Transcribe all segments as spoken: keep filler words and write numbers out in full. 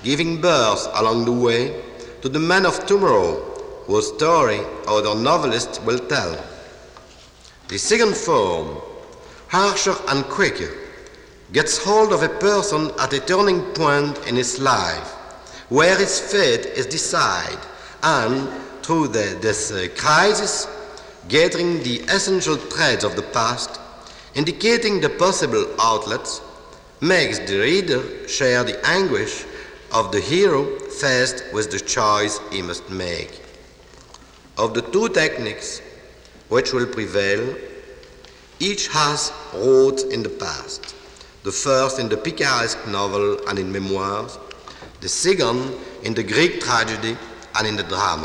giving birth along the way to the man of tomorrow, whose story other novelists will tell. The second form, harsher and quicker, gets hold of a person at a turning point in his life, where his fate is decided, and through the, this uh, crisis, gathering the essential threads of the past, indicating the possible outlets, makes the reader share the anguish of the hero faced with the choice he must make. Of the two techniques which will prevail, each has roots in the past. The first in the picaresque novel and in memoirs, the second in the Greek tragedy and in the drama.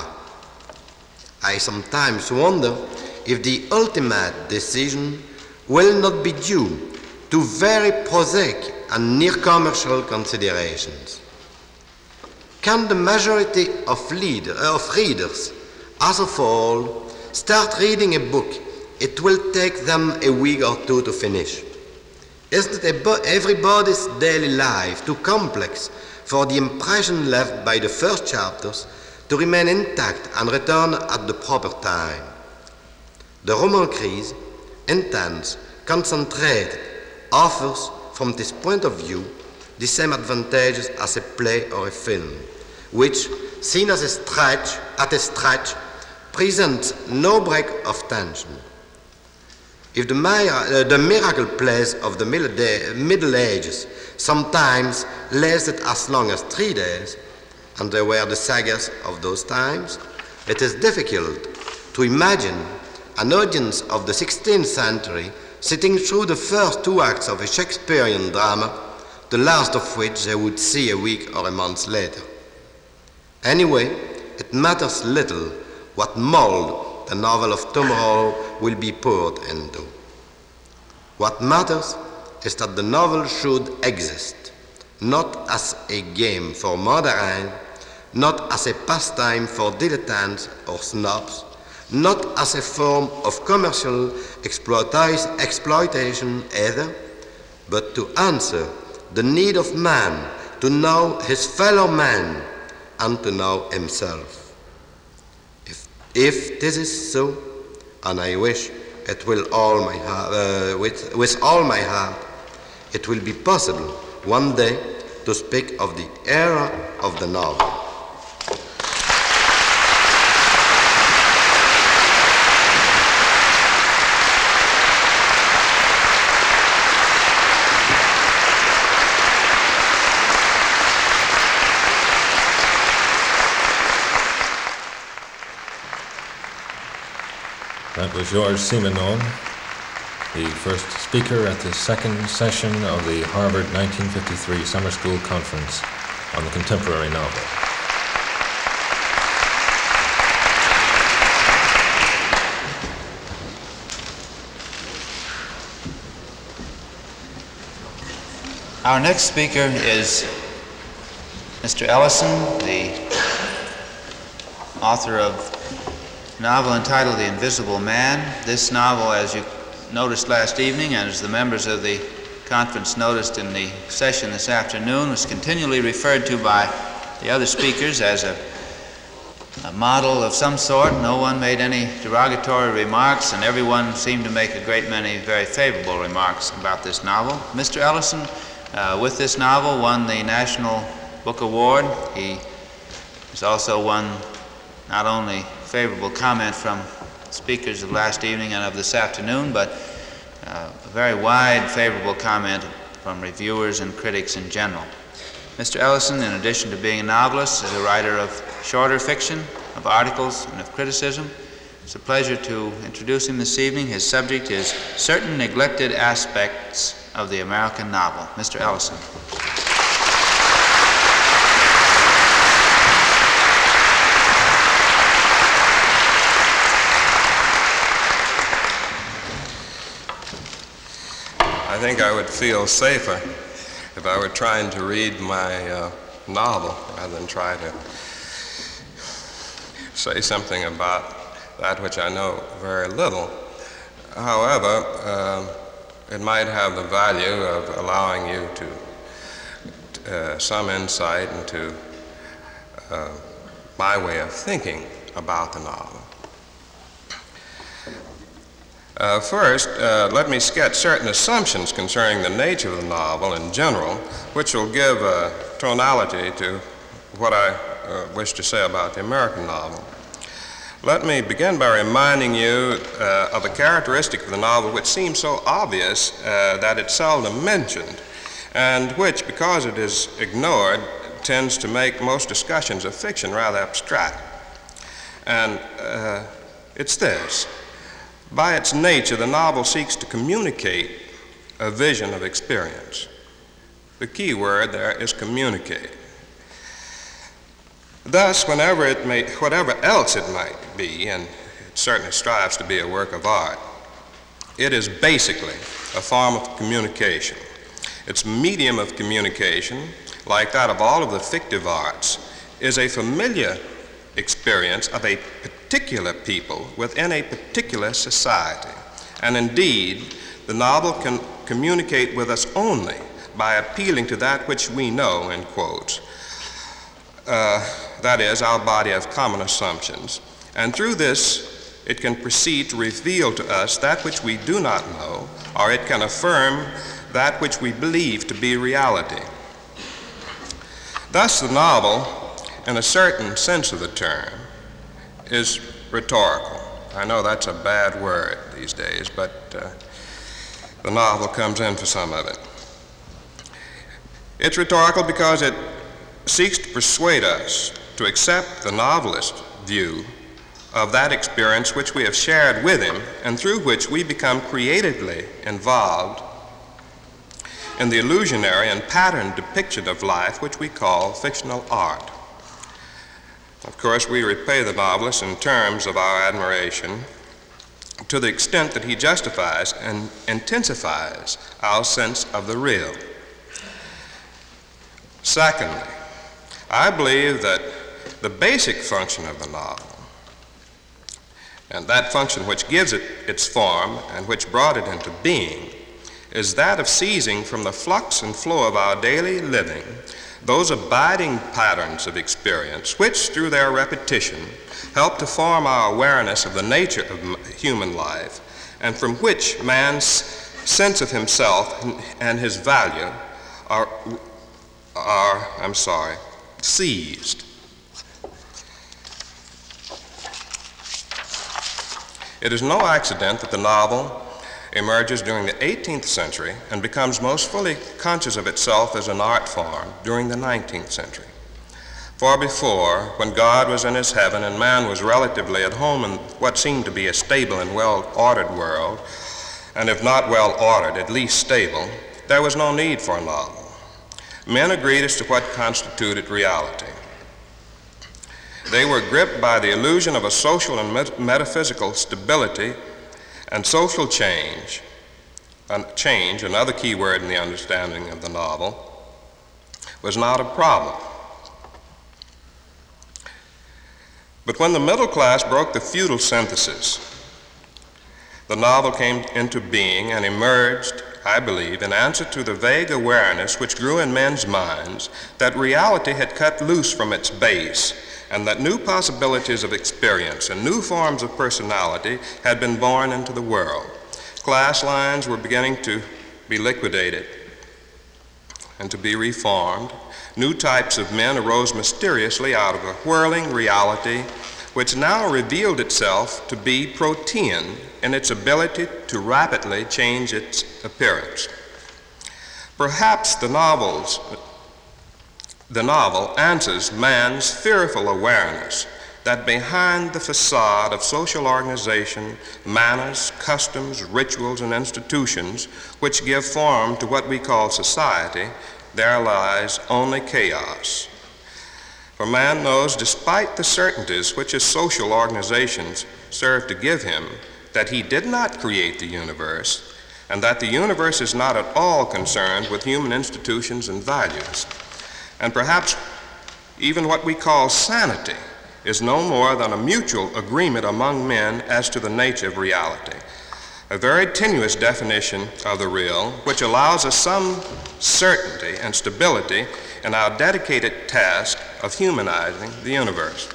I sometimes wonder if the ultimate decision will not be due to very prosaic and near-commercial considerations. Can the majority of, leader, of readers, as of all, start reading a book it will take them a week or two to finish? Isn't everybody's daily life too complex for the impression left by the first chapters to remain intact and return at the proper time? The roman crise, intense, concentrated, offers, from this point of view, the same advantages as a play or a film, which, seen as a stretch, at a stretch, presents no break of tension. If the, uh, the miracle plays of the Middle Ages sometimes lasted as long as three days, and they were the sagas of those times, it is difficult to imagine an audience of the sixteenth century sitting through the first two acts of a Shakespearean drama, the last of which they would see a week or a month later. Anyway, it matters little what mold the novel of tomorrow will be poured into. What matters is that the novel should exist, not as a game for modern, not as a pastime for dilettantes or snobs, not as a form of commercial exploitation either, but to answer the need of man to know his fellow man and to know himself. If, if this is so, and I wish it will all my heart, uh, with, with all my heart, it will be possible one day to speak of the era of the novel. That was Georges Simenon, the first speaker at the second session of the Harvard nineteen fifty-three Summer School Conference on the Contemporary Novel. Our next speaker is Mister Ellison, the author of a novel entitled The Invisible Man. This novel, as you noticed last evening, and as the members of the conference noticed in the session this afternoon, was continually referred to by the other speakers as a, a model of some sort. No one made any derogatory remarks, and everyone seemed to make a great many very favorable remarks about this novel. Mister Ellison, uh, with this novel, won the National Book Award. He has also won not only favorable comment from speakers of last evening and of this afternoon, but uh, a very wide favorable comment from reviewers and critics in general. Mister Ellison, in addition to being a novelist, is a writer of shorter fiction, of articles, and of criticism. It's a pleasure to introduce him this evening. His subject is Certain Neglected Aspects of the American Novel. Mister Ellison. I think I would feel safer if I were trying to read my uh, novel rather than try to say something about that which I know very little. However, uh, it might have the value of allowing you to uh, some insight into uh, my way of thinking about the novel. Uh, first, uh, let me sketch certain assumptions concerning the nature of the novel in general, which will give a tonality to what I uh, wish to say about the American novel. Let me begin by reminding you uh, of a characteristic of the novel which seems so obvious uh, that it's seldom mentioned, and which, because it is ignored, tends to make most discussions of fiction rather abstract. And uh, it's this. By its nature, the novel seeks to communicate a vision of experience. The key word there is communicate. Thus, whenever it may, whatever else it might be, and it certainly strives to be a work of art, it is basically a form of communication. Its medium of communication, like that of all of the fictive arts, is a familiar experience of a particular people within a particular society. And indeed, the novel can communicate with us only by appealing to that which we know, in quotes. Uh, that is, our body of common assumptions. And through this, it can proceed to reveal to us that which we do not know, or it can affirm that which we believe to be reality. Thus, the novel, in a certain sense of the term, is rhetorical. I know that's a bad word these days, but uh, the novel comes in for some of it. It's rhetorical because it seeks to persuade us to accept the novelist's view of that experience which we have shared with him and through which we become creatively involved in the illusionary and patterned depiction of life which we call fictional art. Of course, we repay the novelist in terms of our admiration to the extent that he justifies and intensifies our sense of the real. Secondly, I believe that the basic function of the novel, and that function which gives it its form and which brought it into being, is that of seizing from the flux and flow of our daily living those abiding patterns of experience which, through their repetition, help to form our awareness of the nature of human life, and from which man's sense of himself and his value are, are I'm sorry, seized. It is no accident that the novel emerges during the eighteenth century and becomes most fully conscious of itself as an art form during the nineteenth century. For before, when God was in his heaven and man was relatively at home in what seemed to be a stable and well-ordered world, and if not well-ordered, at least stable, there was no need for a novel. Men agreed as to what constituted reality. They were gripped by the illusion of a social and met- metaphysical stability and social change. And change, another key word in the understanding of the novel, was not a problem. But when the middle class broke the feudal synthesis, the novel came into being and emerged, I believe, in answer to the vague awareness which grew in men's minds that reality had cut loose from its base and that new possibilities of experience and new forms of personality had been born into the world. Class lines were beginning to be liquidated and to be reformed. New types of men arose mysteriously out of a whirling reality which now revealed itself to be protean in its ability to rapidly change its appearance. Perhaps the novels The novel answers man's fearful awareness that behind the facade of social organization, manners, customs, rituals, and institutions which give form to what we call society, there lies only chaos. For man knows, despite the certainties which his social organizations serve to give him, that he did not create the universe, and that the universe is not at all concerned with human institutions and values. And perhaps even what we call sanity is no more than a mutual agreement among men as to the nature of reality. a very tenuous definition of the real, which allows us some certainty and stability in our dedicated task of humanizing the universe.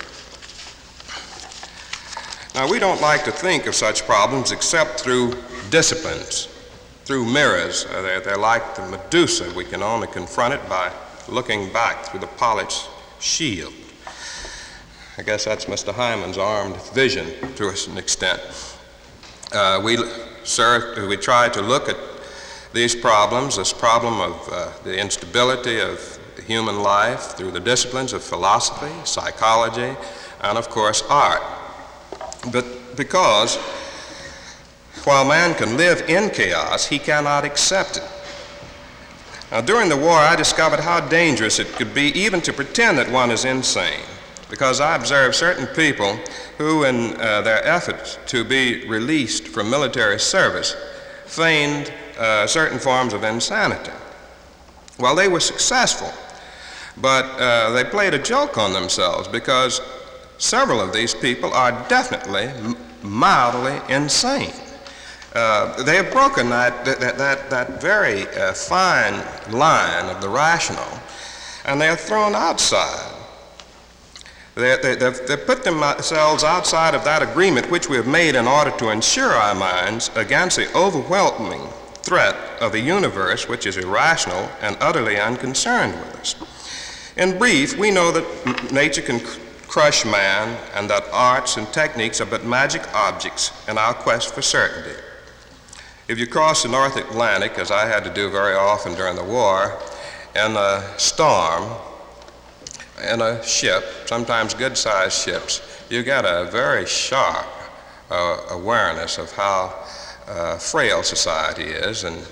Now, we don't like to think of such problems except through disciplines, through mirrors. Uh, they're, they're like the Medusa. We can only confront it by looking back through the polished shield. I guess that's Mister Hyman's armed vision to an extent. Uh, we, sir, we try to look at these problems, this problem of uh, the instability of human life, through the disciplines of philosophy, psychology, and of course art. But because while man can live in chaos, he cannot accept it. Now, during the war, I discovered how dangerous it could be even to pretend that one is insane, because I observed certain people who, in uh, their efforts to be released from military service, feigned uh, certain forms of insanity. Well, they were successful, but uh, they played a joke on themselves, because several of these people are definitely m- mildly insane. Uh, they have broken that, that, that, that very uh, fine line of the rational, and they are thrown outside. They, they, they've, they've put themselves outside of that agreement which we have made in order to insure our minds against the overwhelming threat of a universe which is irrational and utterly unconcerned with us. In brief, we know that m- nature can cr- crush man, and that arts and techniques are but magic objects in our quest for certainty. If you cross the North Atlantic, as I had to do very often during the war, in a storm, in a ship, sometimes good-sized ships, you get a very sharp uh, awareness of how uh, frail society is, and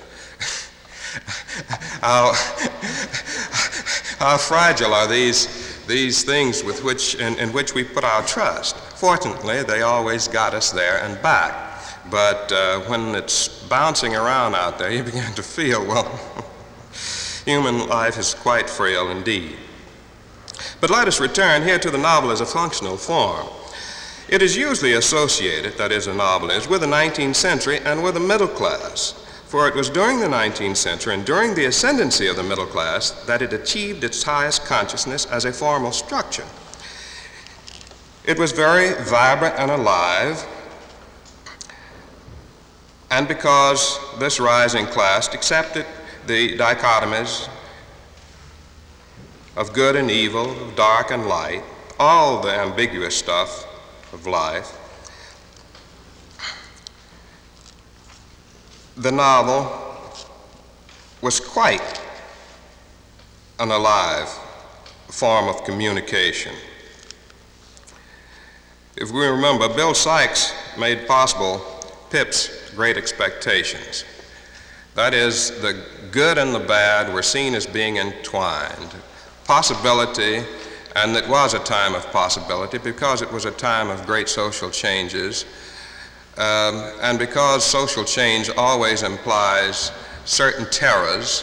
how, how fragile are these, these things with which, in, in which we put our trust. Fortunately, they always got us there and back. But uh, when it's bouncing around out there, you begin to feel, well, human life is quite frail indeed. But let us return here to the novel as a functional form. It is usually associated, that is, a novel is, with the nineteenth century and with the middle class. For it was during the nineteenth century and during the ascendancy of the middle class that it achieved its highest consciousness as a formal structure. It was very vibrant and alive, and because this rising class accepted the dichotomies of good and evil, of dark and light, all the ambiguous stuff of life, the novel was quite an alive form of communication. If we remember, Bill Sykes made possible Pip's Great Expectations. That is, the good and the bad were seen as being entwined. Possibility, and it was a time of possibility because it was a time of great social changes, um, and because social change always implies certain terrors,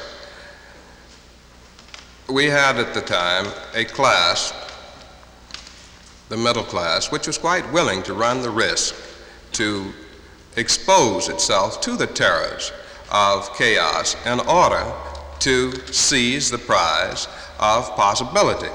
we had at the time a class, the middle class, which was quite willing to run the risk to expose itself to the terrors of chaos in order to seize the prize of possibility.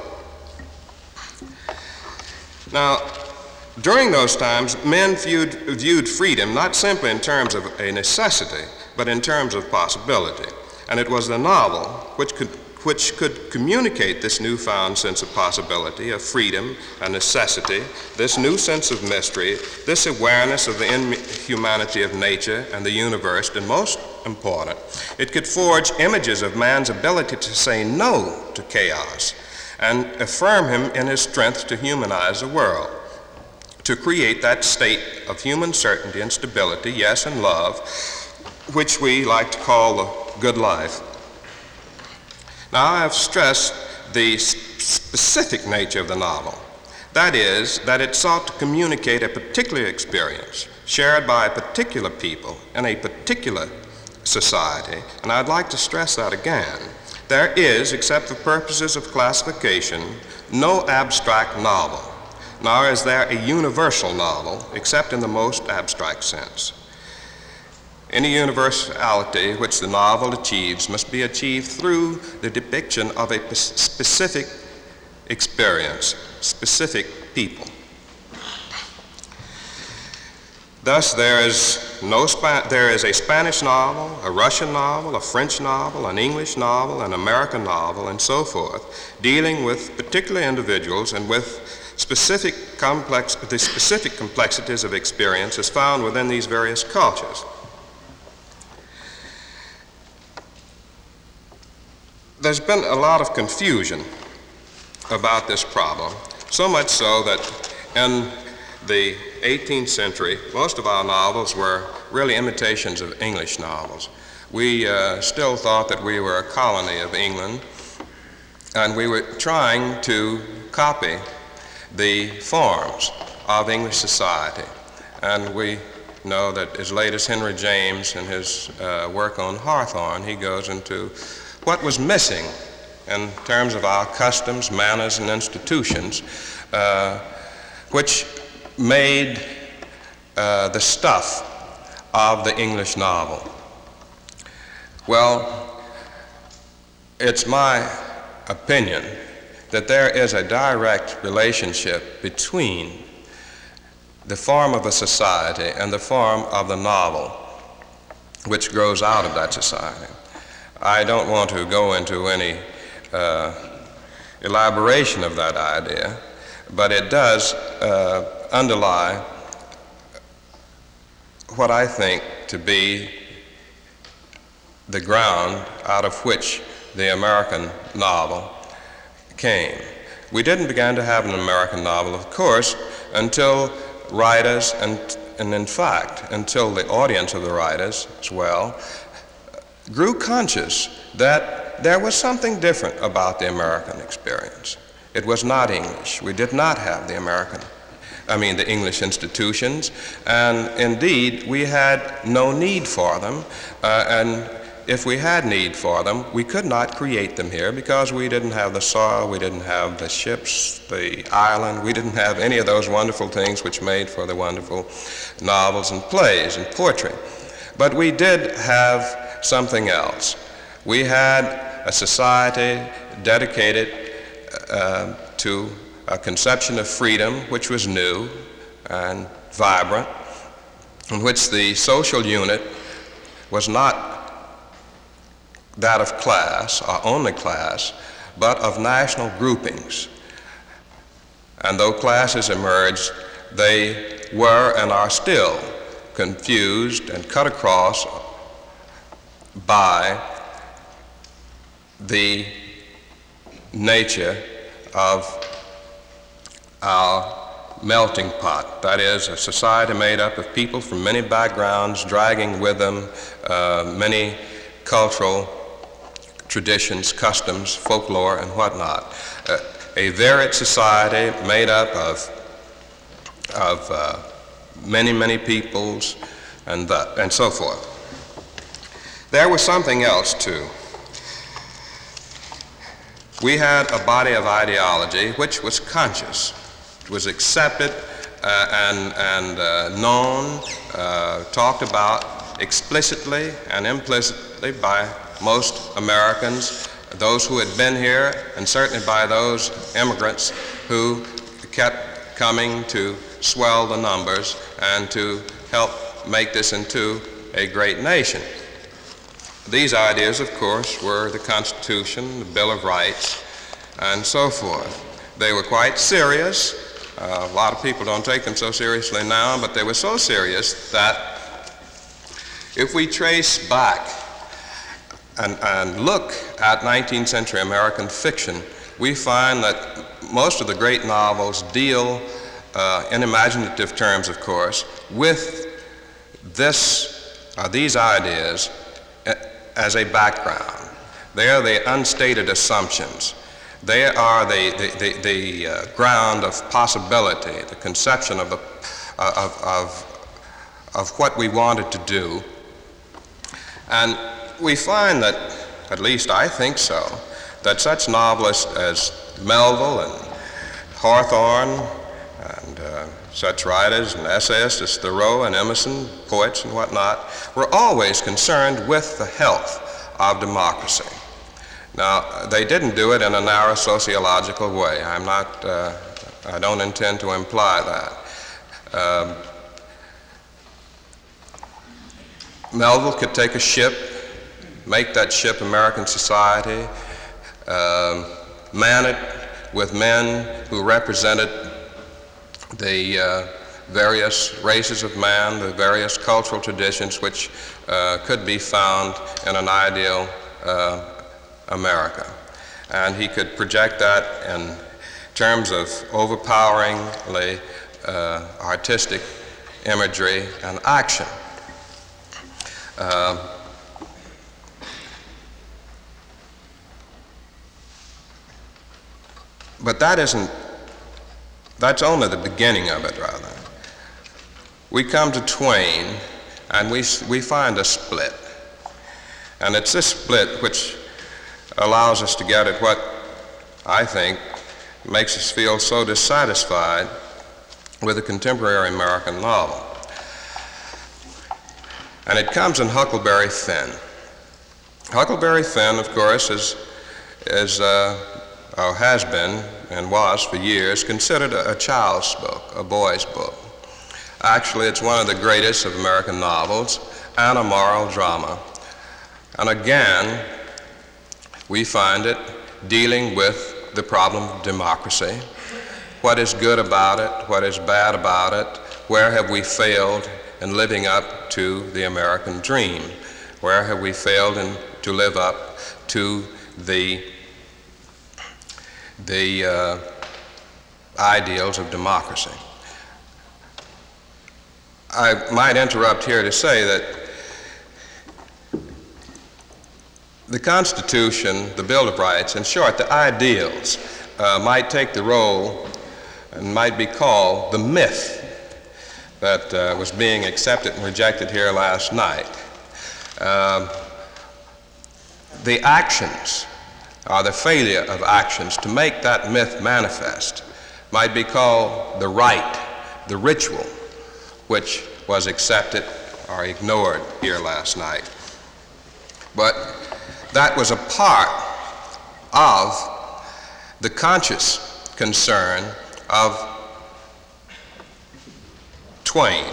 Now, during those times, men viewed, viewed freedom not simply in terms of a necessity, but in terms of possibility. And it was the novel which could which could communicate this newfound sense of possibility, of freedom and necessity, this new sense of mystery, this awareness of the inhumanity of nature and the universe, and most important, it could forge images of man's ability to say no to chaos and affirm him in his strength to humanize the world, to create that state of human certainty and stability, yes, and love, which we like to call the good life. Now, I have stressed the specific nature of the novel. That is, that it sought to communicate a particular experience shared by a particular people in a particular society, and I'd like to stress that again. There is, except for purposes of classification, no abstract novel, nor is there a universal novel, except in the most abstract sense. Any universality which the novel achieves must be achieved through the depiction of a p- specific experience, specific people. Thus, there is, no Spa- there is a Spanish novel, a Russian novel, a French novel, an English novel, an American novel, and so forth, dealing with particular individuals and with specific complex, the specific complexities of experience as found within these various cultures. There's been a lot of confusion about this problem, so much so that in the eighteenth century, most of our novels were really imitations of English novels. We uh, still thought that we were a colony of England, and we were trying to copy the forms of English society. And we know that as late as Henry James in his uh, work on Hawthorne, he goes into what was missing in terms of our customs, manners, and institutions, uh, which made uh, the stuff of the English novel. Well, it's my opinion that there is a direct relationship between the form of a society and the form of the novel which grows out of that society. I don't want to go into any uh, elaboration of that idea, but it does uh, underlie what I think to be the ground out of which the American novel came. We didn't begin to have an American novel, of course, until writers, and, and in fact, until the audience of the writers as well, grew conscious that there was something different about the American experience. It was not English. We did not have the American, I mean the English institutions, and indeed we had no need for them, uh, and if we had need for them, we could not create them here because we didn't have the soil, we didn't have the ships, the island, we didn't have any of those wonderful things which made for the wonderful novels and plays and poetry. But we did have something else. We had a society dedicated uh, to a conception of freedom which was new and vibrant, in which the social unit was not that of class, or only class, but of national groupings. And though classes emerged, they were and are still confused and cut across by the nature of our melting pot. That is, a society made up of people from many backgrounds, dragging with them uh, many cultural traditions, customs, folklore, and whatnot. Uh, a varied society made up of, of uh, many, many peoples, and, the, and so forth. There was something else, too. We had a body of ideology which was conscious, was accepted uh, and, and uh, known, uh, talked about explicitly and implicitly by most Americans, those who had been here, and certainly by those immigrants who kept coming to swell the numbers and to help make this into a great nation. These ideas, of course, were the Constitution, the Bill of Rights, and so forth. They were quite serious. Uh, a lot of people don't take them so seriously now, but they were so serious that if we trace back and, and look at nineteenth century American fiction, we find that most of the great novels deal, uh, in imaginative terms, of course, with this, uh, these ideas as a background. They are the unstated assumptions. They are the, the, the, the uh, ground of possibility, the conception of, the, uh, of, of, of what we wanted to do. And we find that, at least I think so, that such novelists as Melville and Hawthorne and uh, uh, such writers and essayists as Thoreau and Emerson, poets and whatnot, were always concerned with the health of democracy. Now, they didn't do it in a narrow sociological way. I'm not, uh, I don't intend to imply that. Um, Melville could take a ship, make that ship American society, um, man it with men who represented the uh, various races of man, the various cultural traditions which uh, could be found in an ideal uh, America. And he could project that in terms of overpoweringly uh, artistic imagery and action. Uh, but that isn't, that's only the beginning of it, rather. We come to Twain, and we, we find a split. And it's this split which allows us to get at what I think makes us feel so dissatisfied with a contemporary American novel. And it comes in Huckleberry Finn. Huckleberry Finn, of course, is, is uh, or has been and was for years considered a, a child's book, a boy's book. Actually, it's one of the greatest of American novels and a moral drama. And again, we find it dealing with the problem of democracy. What is good about it? What is bad about it? Where have we failed in living up to the American dream? Where have we failed in, to live up to the, the uh, ideals of democracy? I might interrupt here to say that the Constitution, the Bill of Rights, in short, the ideals, uh, might take the role and might be called the myth that uh, was being accepted and rejected here last night. Uh, the actions, or the failure of actions to make that myth manifest, might be called the rite, the ritual, which was accepted or ignored here last night. But that was a part of the conscious concern of Twain.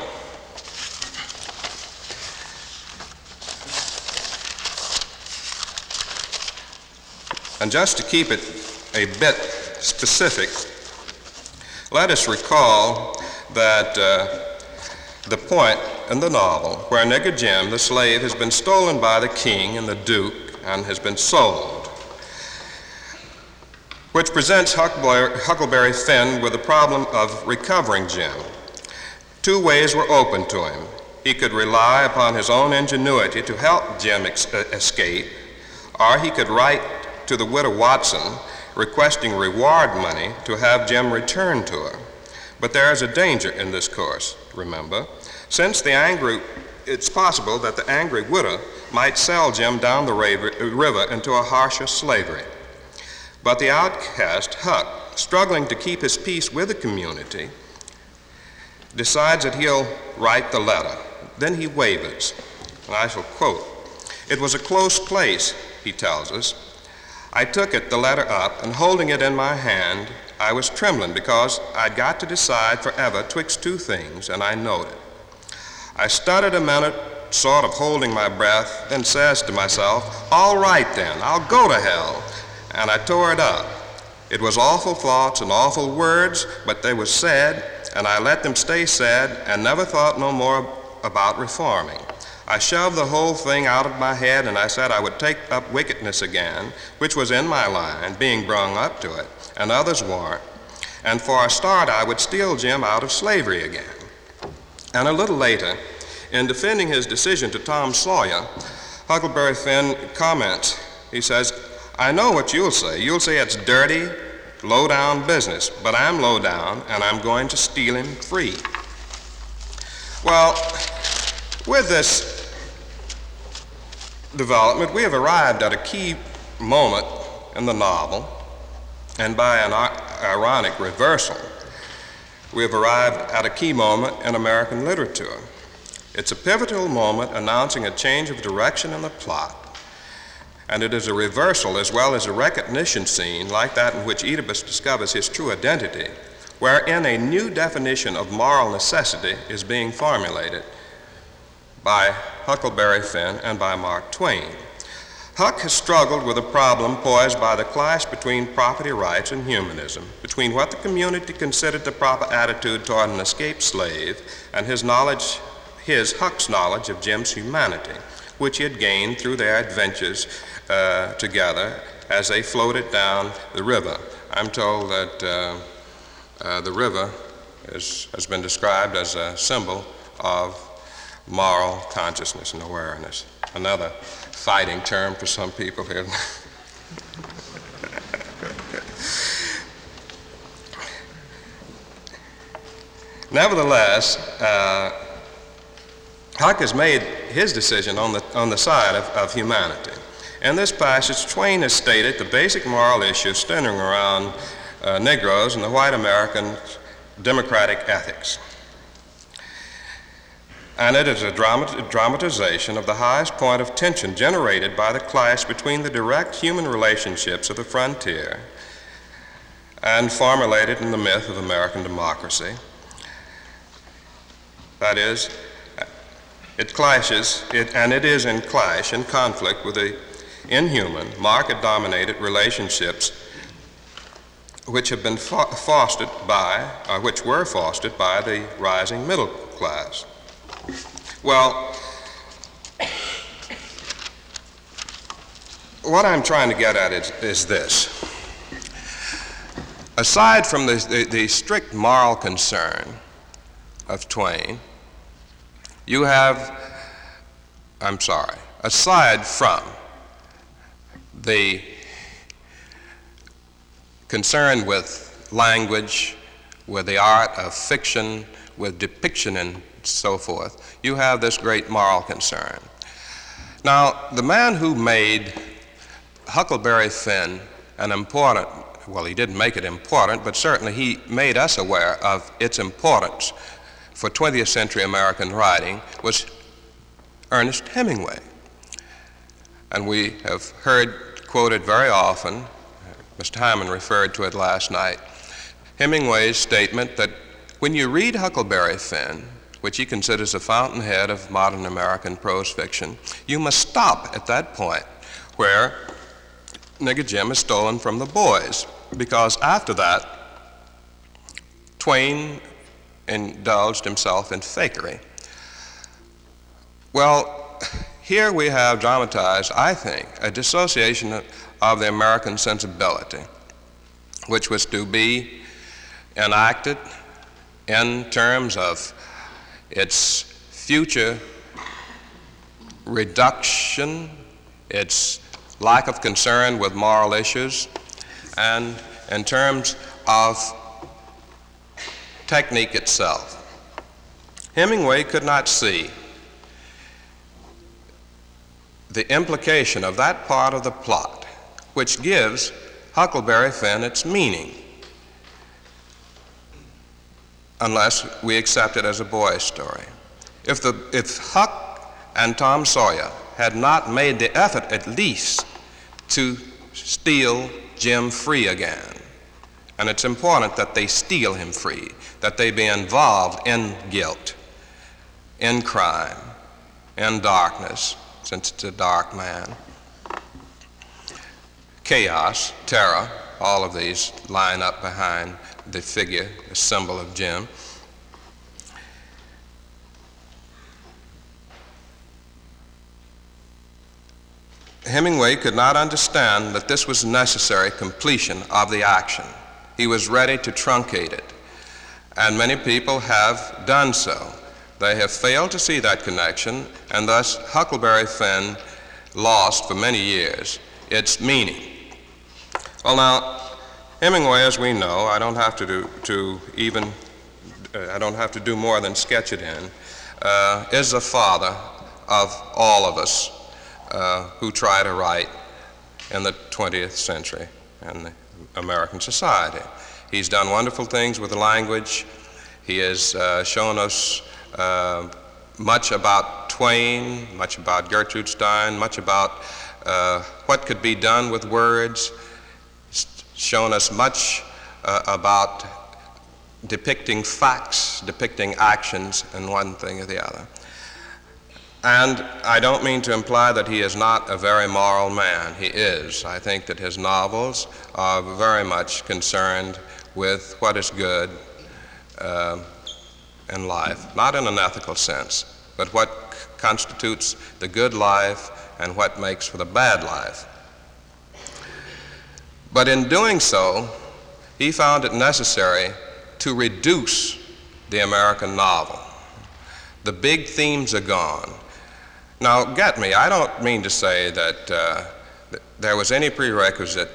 And just to keep it a bit specific, let us recall that uh, the point in the novel where Nigger Jim, the slave, has been stolen by the king and the duke and has been sold, which presents Huckleberry, Huckleberry Finn with the problem of recovering Jim. Two ways were open to him. He could rely upon his own ingenuity to help Jim ex- escape, or he could write to the widow Watson requesting reward money to have Jim returned to her. But there is a danger in this course, remember. Since the angry, it's possible that the angry widow might sell Jim down the river into a harsher slavery. But the outcast, Huck, struggling to keep his peace with the community, decides that he'll write the letter. Then he wavers, and I shall quote, "It was a close place," he tells us. "I took it, the letter up, and holding it in my hand, I was trembling because I'd got to decide forever twixt two things, and I knowed it. I stuttered a minute, sort of holding my breath, then says to myself, all right then, I'll go to hell. And I tore it up. It was awful thoughts and awful words, but they was said, and I let them stay said and never thought no more about reforming. I shoved the whole thing out of my head, and I said I would take up wickedness again, which was in my line, being brung up to it, and others weren't. And for a start, I would steal Jim out of slavery again." And a little later, in defending his decision to Tom Sawyer, Huckleberry Finn comments, he says, "I know what you'll say. You'll say it's dirty, low-down business, but I'm low-down, and I'm going to steal him free." Well, with this development, we have arrived at a key moment in the novel, and by an ironic reversal, we have arrived at a key moment in American literature. It's a pivotal moment announcing a change of direction in the plot, and it is a reversal as well as a recognition scene like that in which Oedipus discovers his true identity, wherein a new definition of moral necessity is being formulated by Huckleberry Finn and by Mark Twain. Huck has struggled with a problem posed by the clash between property rights and humanism, between what the community considered the proper attitude toward an escaped slave and his knowledge, his, Huck's knowledge of Jim's humanity, which he had gained through their adventures uh, together as they floated down the river. I'm told that uh, uh, the river is, has been described as a symbol of moral consciousness and awareness. Another fighting term for some people here. Nevertheless, uh, Huck has made his decision on the, on the side of, of humanity. In this passage, Twain has stated the basic moral issues centering around uh, Negroes and the white American democratic ethics. And it is a dramat- dramatization of the highest point of tension generated by the clash between the direct human relationships of the frontier and formulated in the myth of American democracy. That is, it clashes, it, and it is in clash and conflict with the inhuman, market-dominated relationships which have been fo- fostered by, or which were fostered by the rising middle class. Well, what I'm trying to get at is, is this. Aside from the, the, the strict moral concern of Twain, you have, I'm sorry, aside from the concern with language, with the art of fiction, with depiction and so forth, you have this great moral concern. Now, the man who made Huckleberry Finn an important, well, he didn't make it important, but certainly he made us aware of its importance for twentieth century American writing, was Ernest Hemingway. And we have heard quoted very often, Mister Hyman referred to it last night, Hemingway's statement that when you read Huckleberry Finn, which he considers a fountainhead of modern American prose fiction, you must stop at that point where Nigger Jim is stolen from the boys, because after that, Twain indulged himself in fakery. Well, here we have dramatized, I think, a dissociation of the American sensibility, which was to be enacted in terms of its future reduction, its lack of concern with moral issues, and in terms of technique itself. Hemingway could not see the implication of that part of the plot which gives Huckleberry Finn its meaning, unless we accept it as a boy's story. If, the, if Huck and Tom Sawyer had not made the effort at least to steal Jim free again, and it's important that they steal him free, that they be involved in guilt, in crime, in darkness, since it's a dark man, chaos, terror, all of these line up behind the figure, the symbol of Jim. Hemingway could not understand that this was necessary completion of the action. He was ready to truncate it, and many people have done so. They have failed to see that connection, and thus Huckleberry Finn lost for many years its meaning. Well, now, Hemingway, as we know, I don't have to do to even, uh, I don't have to do more than sketch it in, uh, is the father of all of us uh, who try to write in the twentieth century and American society. He's done wonderful things with the language. He has uh, shown us uh, much about Twain, much about Gertrude Stein, much about uh, what could be done with words, shown us much uh, about depicting facts, depicting actions, and one thing or the other. And I don't mean to imply that he is not a very moral man. He is. I think that his novels are very much concerned with what is good uh, in life, not in an ethical sense, but what constitutes the good life and what makes for the bad life. But in doing so, he found it necessary to reduce the American novel. The big themes are gone. Now, get me, I don't mean to say that, uh, that there was any prerequisite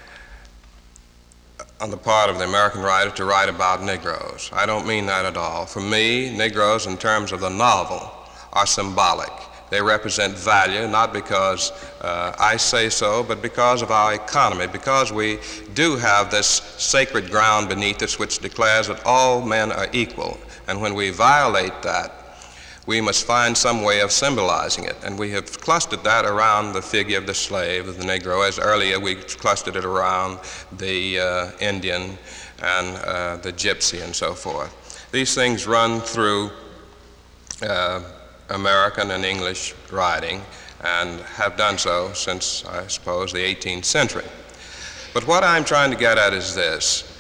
on the part of the American writer to write about Negroes. I don't mean that at all. For me, Negroes, in terms of the novel, are symbolic. They represent value, not because uh, I say so, but because of our economy, because we do have this sacred ground beneath us which declares that all men are equal. And when we violate that, we must find some way of symbolizing it. And we have clustered that around the figure of the slave, of the Negro, as earlier we clustered it around the uh, Indian and uh, the Gypsy and so forth. These things run through uh, American and English writing and have done so since, I suppose, the eighteenth century. But what I'm trying to get at is this: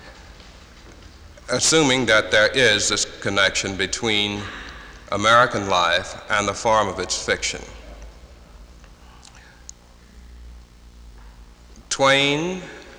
assuming that there is this connection between American life and the form of its fiction. Twain,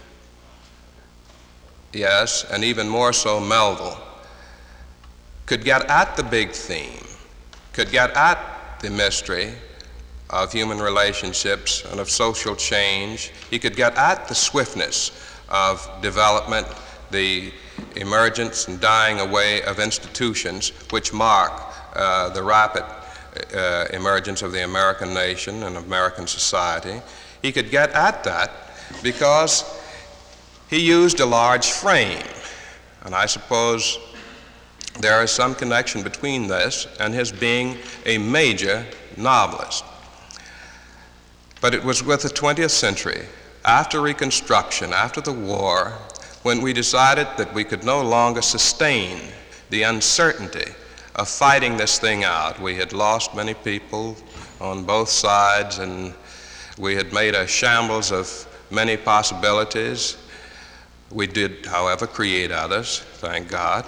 yes, and even more so Melville, could get at the big theme, could get at the mystery of human relationships and of social change. He could get at the swiftness of development, the emergence and dying away of institutions which mark uh, the rapid uh, emergence of the American nation and American society. He could get at that because he used a large frame, and I suppose there is some connection between this and his being a major novelist. But it was with the twentieth century, after Reconstruction, after the war, when we decided that we could no longer sustain the uncertainty of fighting this thing out. We had lost many people on both sides, and we had made a shambles of many possibilities. We did, however, create others, thank God.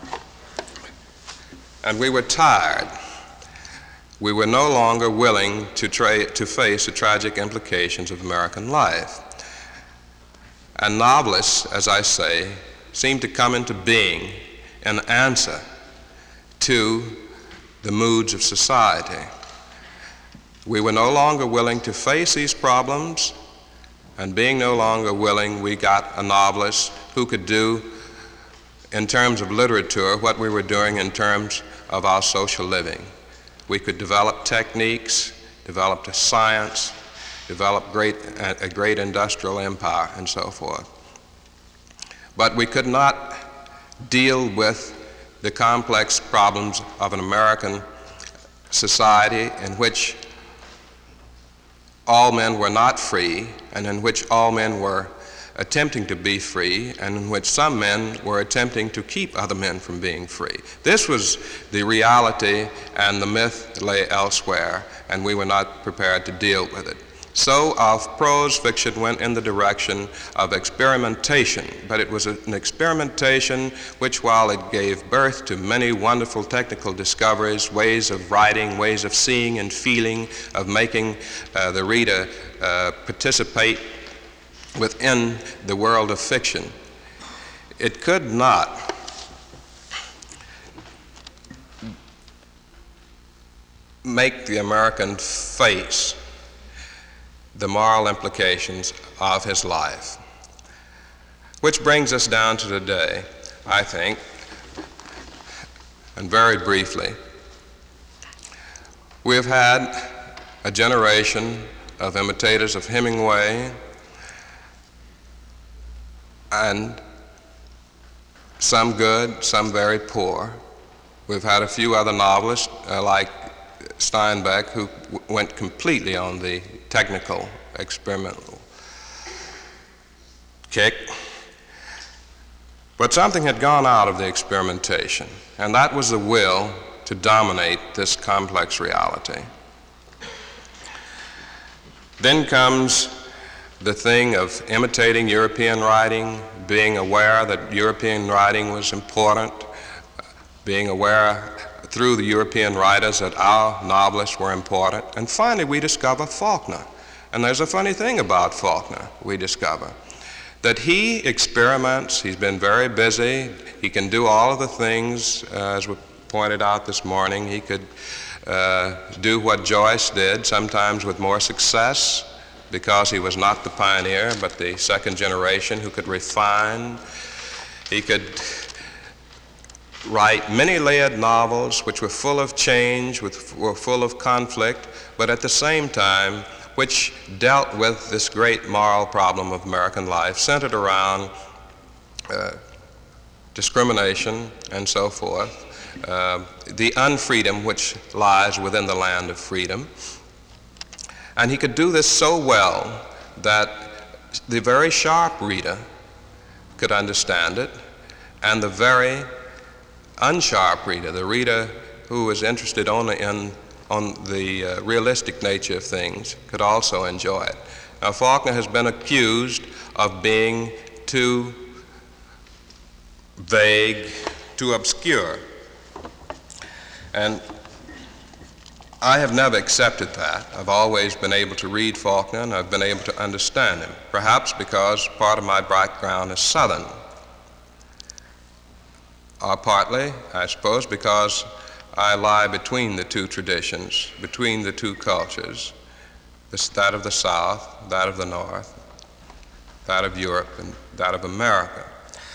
And we were tired. We were no longer willing to, tra- to face the tragic implications of American life. And novelists, as I say, seemed to come into being in answer to the moods of society. We were no longer willing to face these problems, and being no longer willing, we got a novelist who could do, in terms of literature, what we were doing in terms of our social living. We could develop techniques, develop a science, develop great, a great industrial empire, and so forth. But we could not deal with the complex problems of an American society in which all men were not free, and in which all men were attempting to be free, and in which some men were attempting to keep other men from being free. This was the reality, and the myth lay elsewhere, and we were not prepared to deal with it. So our prose fiction went in the direction of experimentation, but it was an experimentation which, while it gave birth to many wonderful technical discoveries, ways of writing, ways of seeing and feeling, of making uh, the reader uh, participate within the world of fiction, it could not make the American face the moral implications of his life. Which brings us down to today, I think, and very briefly. We have had a generation of imitators of Hemingway and some good, some very poor. We've had a few other novelists uh, like Steinbeck who w- went completely on the technical, experimental kick. But something had gone out of the experimentation, and that was the will to dominate this complex reality. Then comes the thing of imitating European writing, being aware that European writing was important, being aware through the European writers that our novelists were important, and finally we discover Faulkner. And there's a funny thing about Faulkner, we discover, that he experiments, he's been very busy, he can do all of the things, uh, as we pointed out this morning, he could uh, do what Joyce did, sometimes with more success, because he was not the pioneer, but the second generation who could refine. He could write many layered novels which were full of change, which were full of conflict, but at the same time, which dealt with this great moral problem of American life, centered around uh, discrimination and so forth, uh, the unfreedom which lies within the land of freedom. And he could do this so well that the very sharp reader could understand it, and the very unsharp reader, the reader who was interested only in on the uh, realistic nature of things, could also enjoy it. Now, Faulkner has been accused of being too vague, too obscure. And I have never accepted that. I've always been able to read Faulkner, and I've been able to understand him, perhaps because part of my background is Southern, or partly, I suppose, because I lie between the two traditions, between the two cultures, this, that of the South, that of the North, that of Europe, and that of America.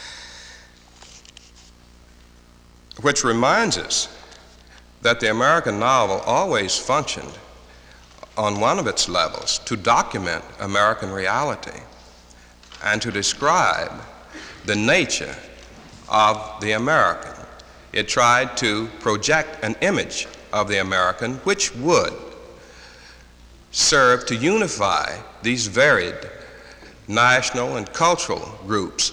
Which reminds us that the American novel always functioned on one of its levels to document American reality and to describe the nature of the American. It tried to project an image of the American which would serve to unify these varied national and cultural groups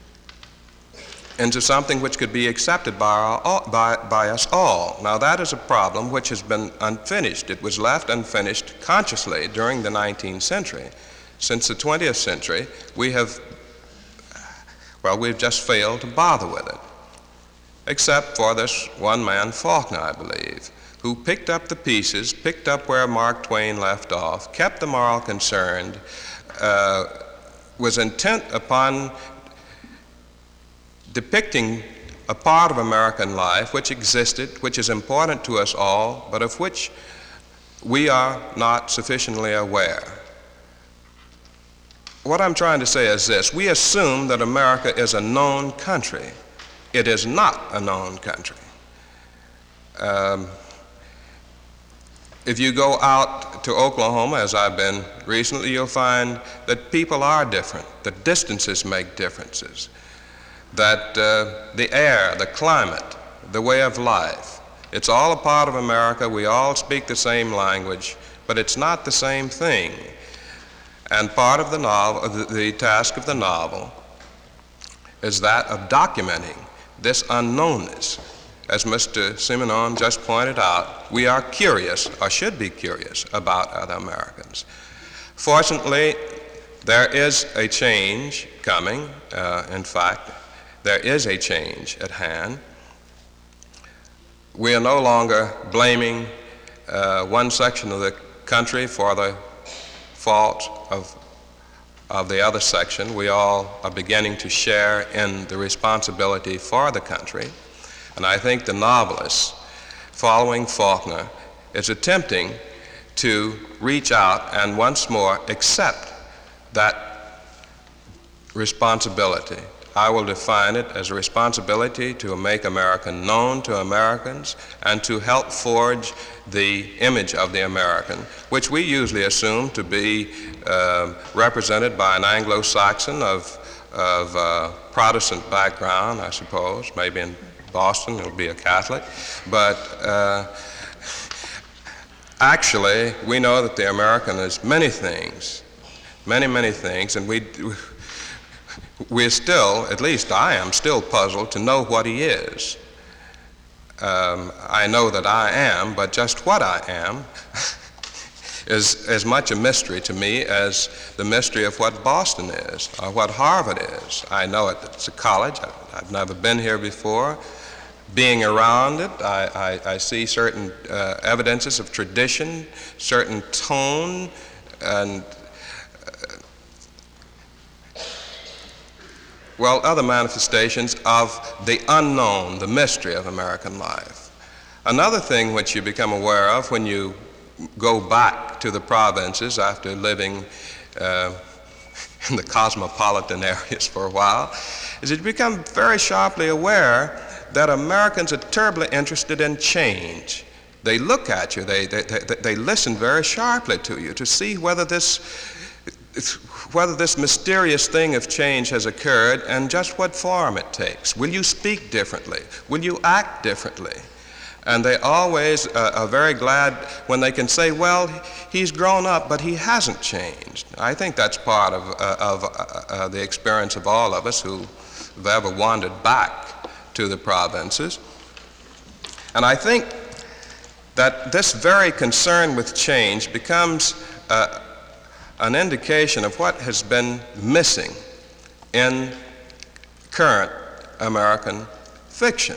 into something which could be accepted by, our, by, by us all. Now, that is a problem which has been unfinished. It was left unfinished consciously during the nineteenth century. Since the twentieth century, we have, well, we've just failed to bother with it, except for this one man, Faulkner, I believe, who picked up the pieces, picked up where Mark Twain left off, kept the moral concern, uh, was intent upon depicting a part of American life which existed, which is important to us all, but of which we are not sufficiently aware. What I'm trying to say is this: we assume that America is a known country. It is not a known country. Um, if you go out to Oklahoma, as I've been recently, you'll find that people are different, that distances make differences, that uh, the air, the climate, the way of life, it's all a part of America. We all speak the same language, but it's not the same thing. And part of the novel, the, the task of the novel, is that of documenting this unknownness. As Mister Simenon just pointed out, we are curious, or should be curious, about other Americans. Fortunately, there is a change coming. Uh, in fact, there is a change at hand. We are no longer blaming uh, one section of the country for the faults of, of the other section. We all are beginning to share in the responsibility for the country. And I think the novelist, following Faulkner, is attempting to reach out and once more accept that responsibility. I will define it as a responsibility to make America known to Americans and to help forge the image of the American, which we usually assume to be uh, represented by an Anglo-Saxon of, of uh, Protestant background, I suppose. Maybe in Boston he'll be a Catholic. But uh, actually, we know that the American is many things, many, many things, and we, we're still, at least I am, still puzzled to know what he is. Um, I know that I am, but just what I am is as much a mystery to me as the mystery of what Boston is or what Harvard is. I know it, it's a college. I've, I've never been here before. Being around it, I, I, I see certain uh, evidences of tradition, certain tone, and uh, well, other manifestations of the unknown, the mystery of American life. Another thing which you become aware of when you go back to the provinces after living uh, in the cosmopolitan areas for a while is that you become very sharply aware that Americans are terribly interested in change. They look at you, they, they, they, they listen very sharply to you to see whether this, whether this mysterious thing of change has occurred and just what form it takes. Will you speak differently? Will you act differently? And they always uh, are very glad when they can say, well, he's grown up, but he hasn't changed. I think that's part of, uh, of uh, uh, the experience of all of us who've ever wandered back to the provinces. And I think that this very concern with change becomes uh, an indication of what has been missing in current American fiction.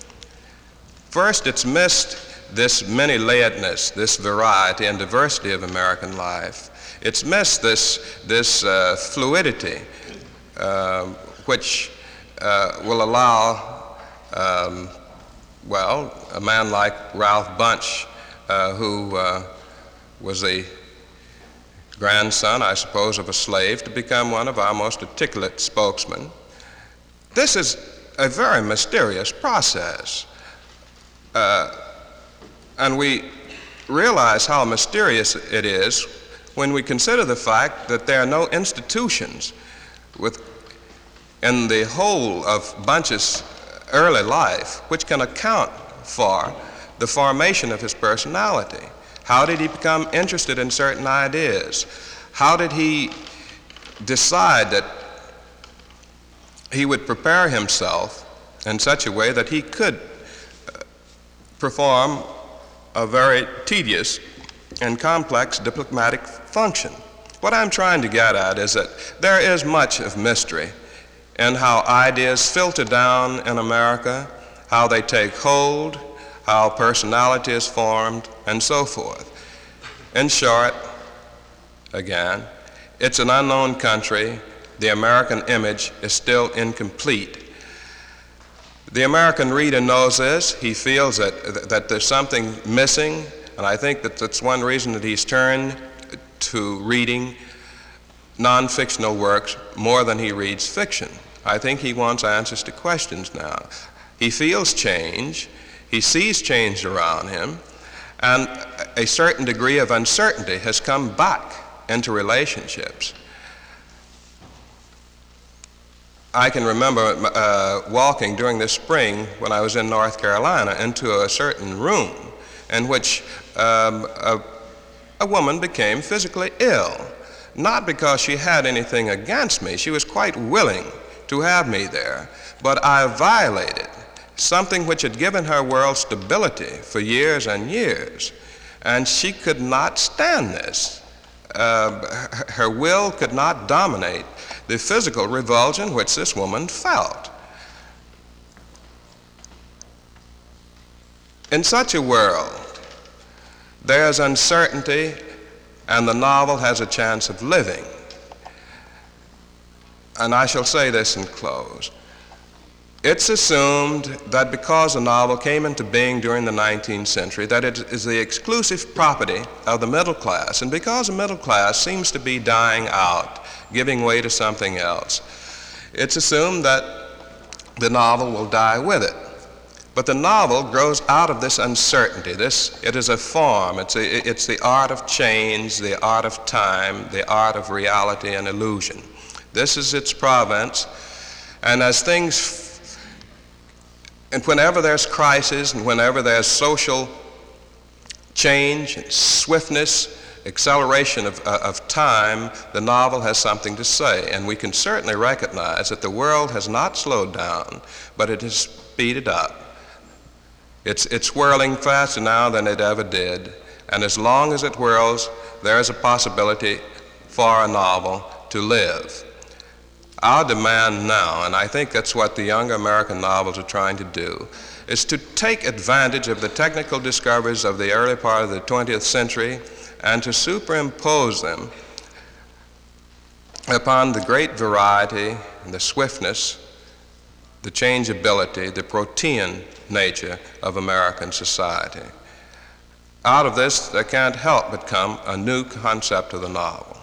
First, it's missed this many-layedness, this variety and diversity of American life. It's missed this, this uh, fluidity, uh, which uh, will allow, um, well, a man like Ralph Bunche, uh, who uh, was the grandson, I suppose, of a slave, to become one of our most articulate spokesmen. This is a very mysterious process. Uh, and we realize how mysterious it is when we consider the fact that there are no institutions with, in the whole of Bunche's early life which can account for the formation of his personality. How did he become interested in certain ideas? How did he decide that he would prepare himself in such a way that he could perform a very tedious and complex diplomatic function? What I'm trying to get at is that there is much of mystery in how ideas filter down in America, how they take hold, how personality is formed, and so forth. In short, again, it's an unknown country. The American image is still incomplete. The American reader knows this. He feels that, that there's something missing, and I think that that's one reason that he's turned to reading non-fictional works more than he reads fiction. I think he wants answers to questions now. He feels change, he sees change around him, and a certain degree of uncertainty has come back into relationships. I can remember uh, walking during the spring when I was in North Carolina into a certain room in which um, a, a woman became physically ill, not because she had anything against me. She was quite willing to have me there, but I violated something which had given her world stability for years and years, and she could not stand this. Uh, her will could not dominate the physical revulsion which this woman felt. In such a world, there's uncertainty, and the novel has a chance of living. And I shall say this in close. It's assumed that because the novel came into being during the nineteenth century, that it is the exclusive property of the middle class, and because the middle class seems to be dying out, giving way to something else, it's assumed that the novel will die with it. But the novel grows out of this uncertainty. This, it is a form. It's, a, it's the art of change, the art of time, the art of reality and illusion. This is its province. And as things, and whenever there's crisis and whenever there's social change, swiftness, acceleration of, uh, of time, the novel has something to say. And we can certainly recognize that the world has not slowed down, but it has speeded up. It's, it's whirling faster now than it ever did. And as long as it whirls, there is a possibility for a novel to live. Our demand now, and I think that's what the younger American novels are trying to do, is to take advantage of the technical discoveries of the early part of the twentieth century and to superimpose them upon the great variety and the swiftness, the changeability, the protean nature of American society. Out of this, there can't help but come a new concept of the novel.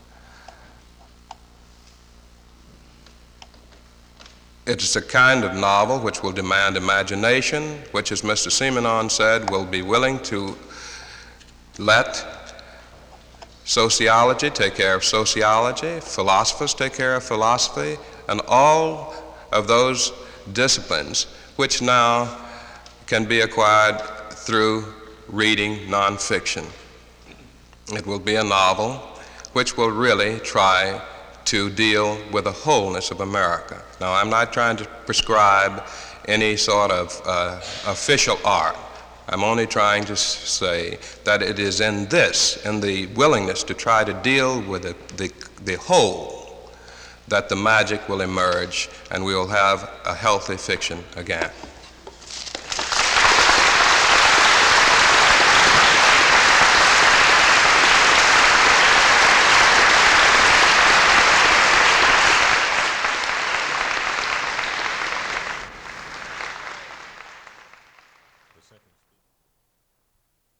It's a kind of novel which will demand imagination, which, as Mister Simenon said, will be willing to let sociology take care of sociology, philosophers take care of philosophy, and all of those disciplines which now can be acquired through reading nonfiction. It will be a novel which will really try to deal with the wholeness of America. Now, I'm not trying to prescribe any sort of uh, official art. I'm only trying to say that it is in this, in the willingness to try to deal with the, the, the whole, that the magic will emerge and we will have a healthy fiction again.